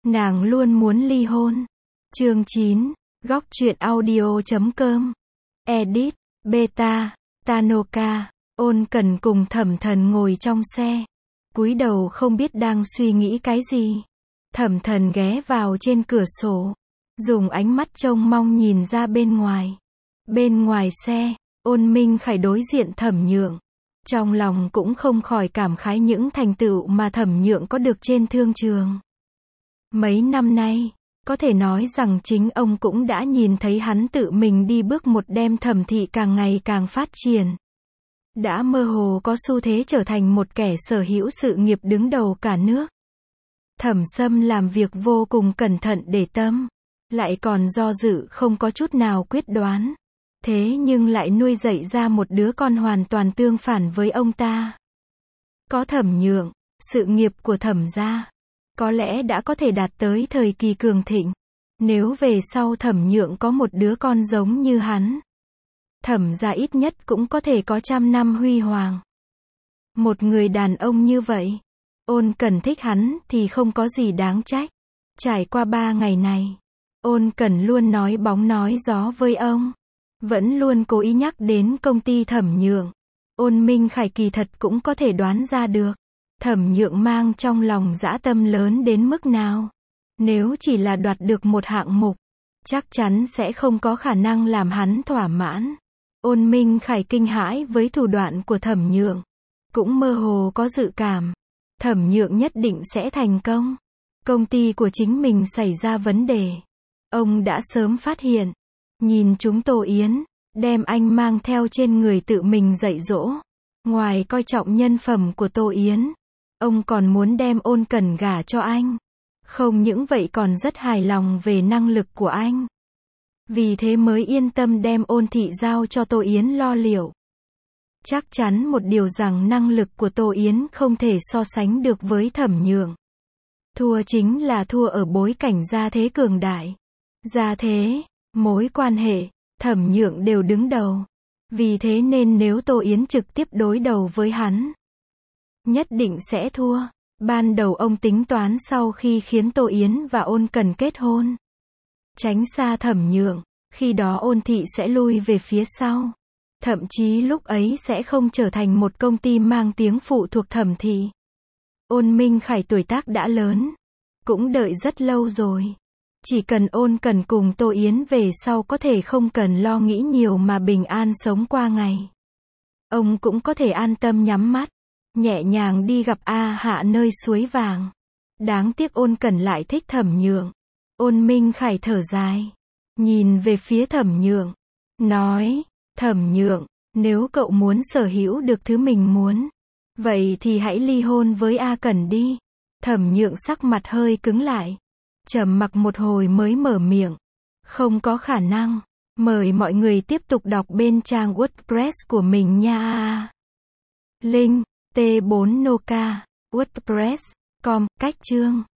Nàng luôn muốn ly hôn. Chương 9. Góc truyện audio.com. Edit. Beta. Tanoka. Ôn Cần cùng Thẩm Thần ngồi trong xe. Cúi đầu không biết đang suy nghĩ cái gì. Thẩm Thần ghé vào trên cửa sổ. Dùng ánh mắt trông mong nhìn ra bên ngoài. Bên ngoài xe, Ôn Minh Khải đối diện Thẩm Nhượng. Trong lòng cũng không khỏi cảm khái những thành tựu mà Thẩm Nhượng có được trên thương trường. Mấy năm nay, có thể nói rằng chính ông cũng đã nhìn thấy hắn tự mình đi bước một đem Thẩm thị càng ngày càng phát triển. Đã mơ hồ có xu thế trở thành một kẻ sở hữu sự nghiệp đứng đầu cả nước. Thẩm Sâm làm việc vô cùng cẩn thận để tâm, lại còn do dự không có chút nào quyết đoán. Thế nhưng lại nuôi dạy ra một đứa con hoàn toàn tương phản với ông ta. Có Thẩm Nhượng, sự nghiệp của Thẩm gia có lẽ đã có thể đạt tới thời kỳ cường thịnh. Nếu về sau Thẩm Nhượng có một đứa con giống như hắn, Thẩm gia ít nhất cũng có thể có 100 năm huy hoàng. Một người đàn ông như vậy, Ôn Cần thích hắn thì không có gì đáng trách. Trải qua 3 ngày này, Ôn Cần luôn nói bóng nói gió với ông. Vẫn luôn cố ý nhắc đến công ty Thẩm Nhượng. Ôn Minh Khải kỳ thật cũng có thể đoán ra được. Thẩm Nhượng mang trong lòng dã tâm lớn đến mức nào. Nếu chỉ là đoạt được một hạng mục, chắc chắn sẽ không có khả năng làm hắn thỏa mãn. Ôn Minh Khải kinh hãi với thủ đoạn của Thẩm Nhượng. Cũng mơ hồ có dự cảm. Thẩm Nhượng nhất định sẽ thành công. Công ty của chính mình xảy ra vấn đề. Ông đã sớm phát hiện. Nhìn chúng Tô Yến, đem anh mang theo trên người tự mình dạy dỗ. Ngoài coi trọng nhân phẩm của Tô Yến, ông còn muốn đem Ôn Cần gả cho anh. Không những vậy còn rất hài lòng về năng lực của anh. Vì thế mới yên tâm đem Ôn thị giao cho Tô Yến lo liệu. Chắc chắn một điều rằng năng lực của Tô Yến không thể so sánh được với Thẩm Nhượng. Thua chính là thua ở bối cảnh gia thế cường đại. Gia thế, mối quan hệ, Thẩm Nhượng đều đứng đầu. Vì thế nên nếu Tô Yến trực tiếp đối đầu với hắn, nhất định sẽ thua. Ban đầu ông tính toán sau khi khiến Tô Yến và Ôn Cần kết hôn, tránh xa Thẩm Nhượng, khi đó Ôn thị sẽ lui về phía sau. Thậm chí lúc ấy sẽ không trở thành một công ty mang tiếng phụ thuộc Thẩm thị. Ôn Minh Khải tuổi tác đã lớn, cũng đợi rất lâu rồi. Chỉ cần Ôn Cần cùng Tô Yến về sau có thể không cần lo nghĩ nhiều mà bình an sống qua ngày. Ông cũng có thể an tâm nhắm mắt, nhẹ nhàng đi gặp A Hạ nơi suối vàng. Đáng tiếc Ôn Cần lại thích Thẩm Nhượng. Ôn Minh Khải thở dài, nhìn về phía Thẩm Nhượng, nói, Thẩm Nhượng, nếu cậu muốn sở hữu được thứ mình muốn, vậy thì hãy ly hôn với A Cần đi. Thẩm Nhượng sắc mặt hơi cứng lại. Trầm mặc một hồi mới mở miệng. Không có khả năng. Mời mọi người tiếp tục đọc bên trang WordPress của mình nha. Link, T4 Noka, WordPress.com, cách chương.